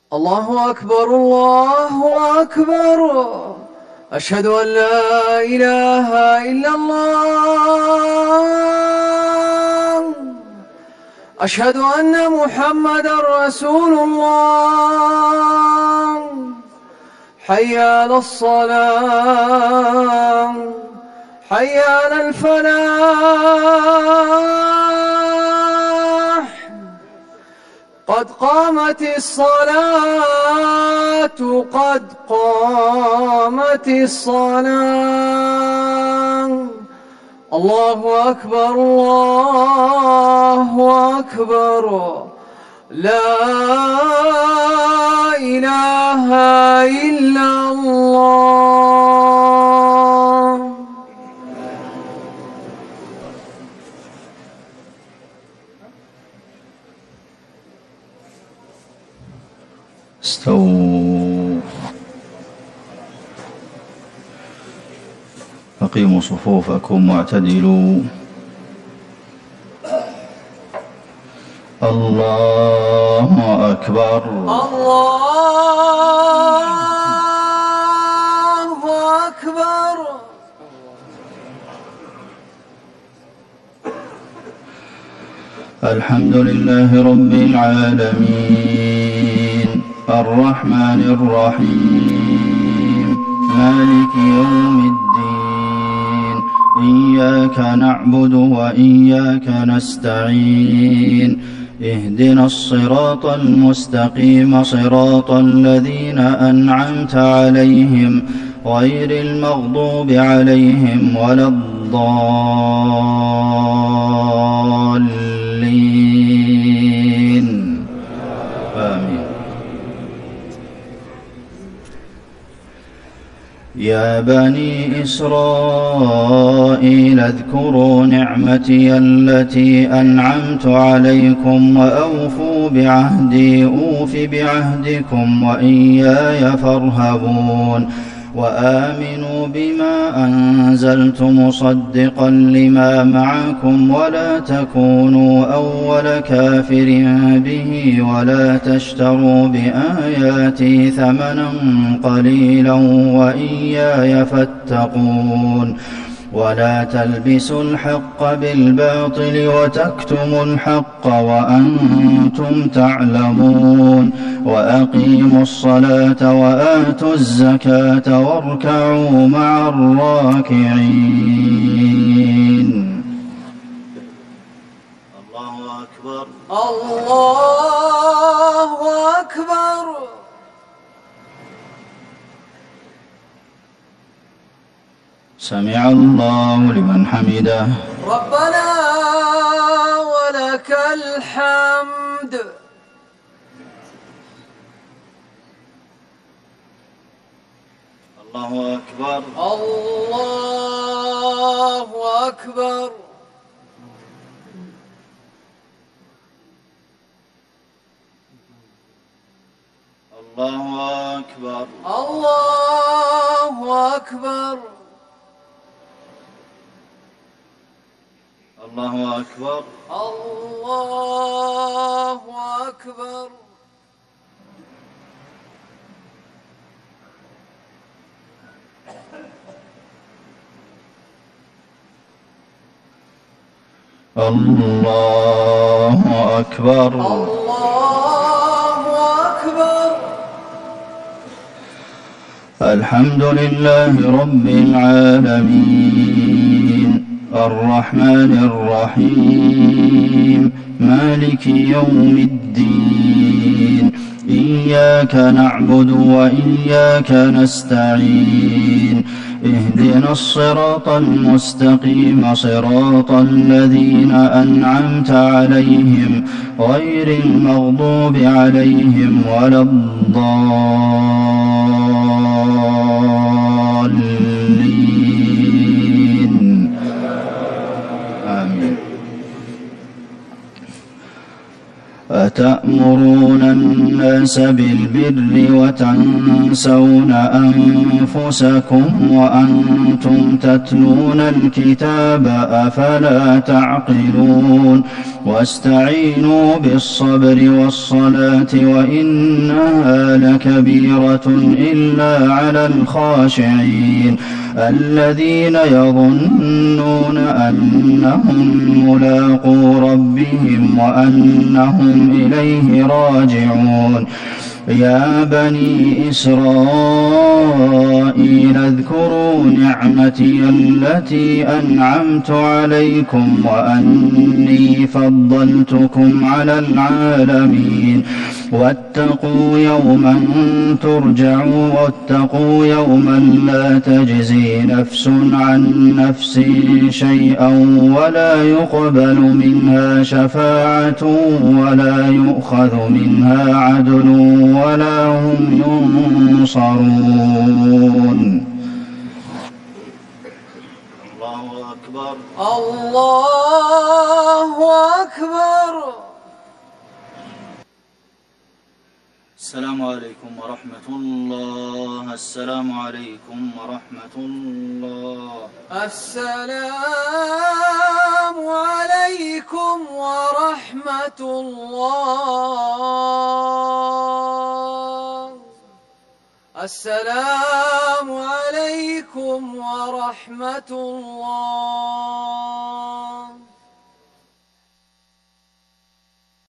الله أكبر الله أكبر. أشهد أن لا إله إلا الله. أشهد أن محمدا رسول الله. حي على الصلاة، حي على الفلاح، قد قامت الصلاة، قد قامت الصلاة. الله أكبر الله أكبر. لا إله إلا الله. استووا، أقيموا صفوفكم واعتدلوا. الله أكبر الله أكبر. الحمد لله رب العالمين، الرحمن الرحيم، مالك يوم الدين، إياك نعبد وإياك نستعين، اهدنا الصراط المستقيم، صراط الذين أنعمت عليهم غير المغضوب عليهم ولا الضالين. آمين. يا بني إسرائيل اذكروا نعمتي التي أنعمت عليكم وأوفوا بعهدي أوف بعهدكم وإياي فارهبون. وآمنوا بما أنزلت مصدقا لما معكم ولا تكونوا أول كافر به ولا تشتروا بآياتي ثمنا قليلا وإياي فاتقون. ولا تلبسوا الحق بالباطل وتكتموا الحق وأنتم تعلمون. وأقيموا الصلاة وآتوا الزكاة واركعوا مع الراكعين. الله أكبر الله أكبر. سمع الله لمن حمده. ربنا ولك الحمد. الله أكبر الله أكبر. الله أكبر الله أكبر. الله أكبر الله أكبر. الله أكبر الله أكبر. الحمد لله رب العالمين، الرحمن الرحيم، مالك يوم الدين، إياك نعبد وإياك نستعين، اهدنا الصراط المستقيم، صراط الذين أنعمت عليهم غير المغضوب عليهم ولا الضالين. آمين. أتأمرون الناس بالبر وتنسون أنفسكم وأنتم تتلون الكتاب أفلا تعقلون واستعينوا بالصبر والصلاة وإنها لكبيرة إلا على الخاشعين الذين يظنون أنهم ملاقو ربهم وأنهم إليه راجعون يا بني إسرائيل اذكروا نعمتي التي أنعمت عليكم وأني فضلتكم على العالمين واتقوا يوما لا تجزي نفس عن نفس شيئا ولا يقبل منها شفاعة ولا يؤخذ منها عدل ولا هم ينصرون. الله أكبر. الله أكبر. السلام عليكم ورحمة الله. السلام عليكم ورحمة الله. السلام عليكم ورحمة الله. السلام عليكم ورحمة الله.